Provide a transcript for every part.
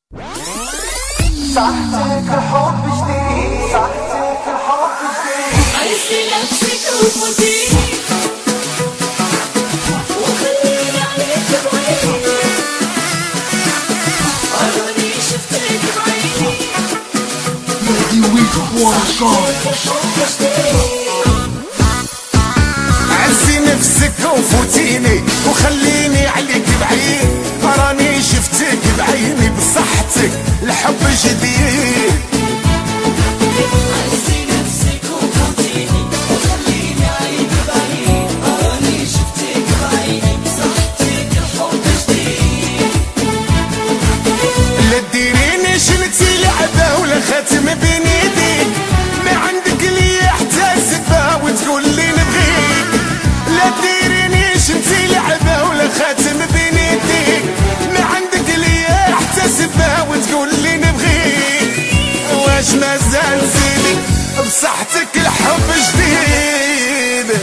صحتك حب جديد، صحتك حب جديد. عايزة نفسك وفوتيني وخليني عليك بعيني، عيوني شفتك بعيني. عزي نفسك وفوتيني وخليني عليك بعيد، راني شفتك بعيني بصحتك الحب جديد. عايزة نفسك وفوتيني وخليني عليك بعيد، راني شفتك بعيني بصحتك الحب جديد. لا تديرينيش انتي لعبة ولا خاتم بين يديك، ما عندك ليا حتى سبة وتقول لي نبغيك. لا تديرينيش انتي لعبة ولا خاتم بين يديك، ما عندك ليا حتى سبة وتقول لي نبغيك. واش مازال زينك بصحتك الحب جديد.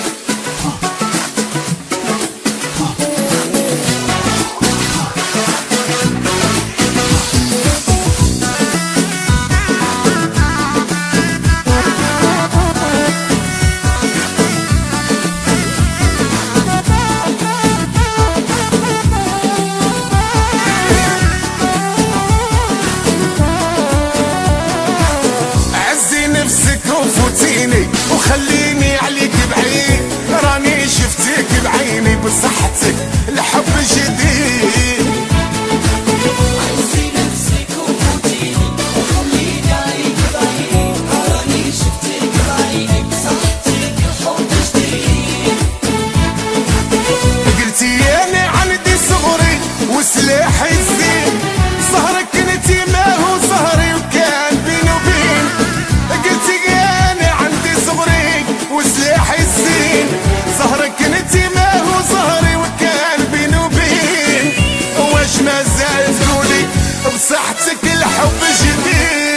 وفوتيني وخليني عليك بعيد، راني شفتك بعيني بصحتك الحب جديد. عايزة نفسك وفوتيني وخليني عليك بعيد، راني شفتك بعيني بصحتك الحب جديد. قلتي انا عندي صغري وسلاحي الزين، صهرك انتي ما هو صهري وكان بيني وبين. قلتي انا عندي صغري وسلاحي الزين، صهرك انتي ما هو صهري وكان بيني وبين. واش مازال تقولي بصحتك الحب جديد.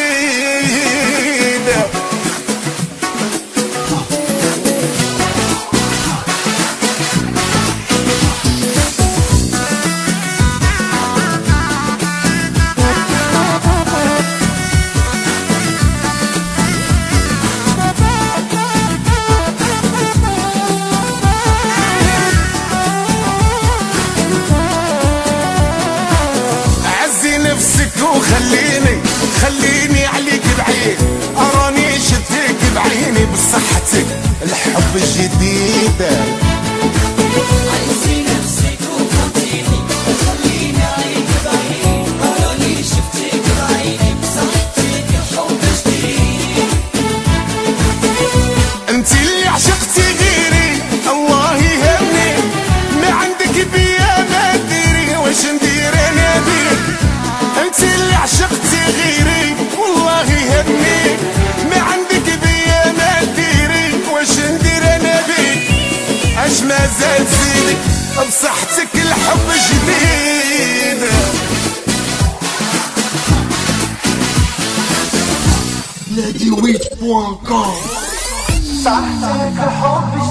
خليني عليك بعيد، اراني شفتك بعيني بصحتك الحب جديد. عايزة نفسك وفوتيني وخليني عليك بعيد، راني شفتك بعيني بصحتك الحب جديد. انت اللي عشقتي غيري الله يهمني، ما عندك بيا ما تديري واش ندير انا بيك. انت اللي عشقتي غيري والله يهمني، ما عندك بيا ما تديري واش ندير انا بيك. اش مازال زينك بصحتك الحب جديد. صحتك حب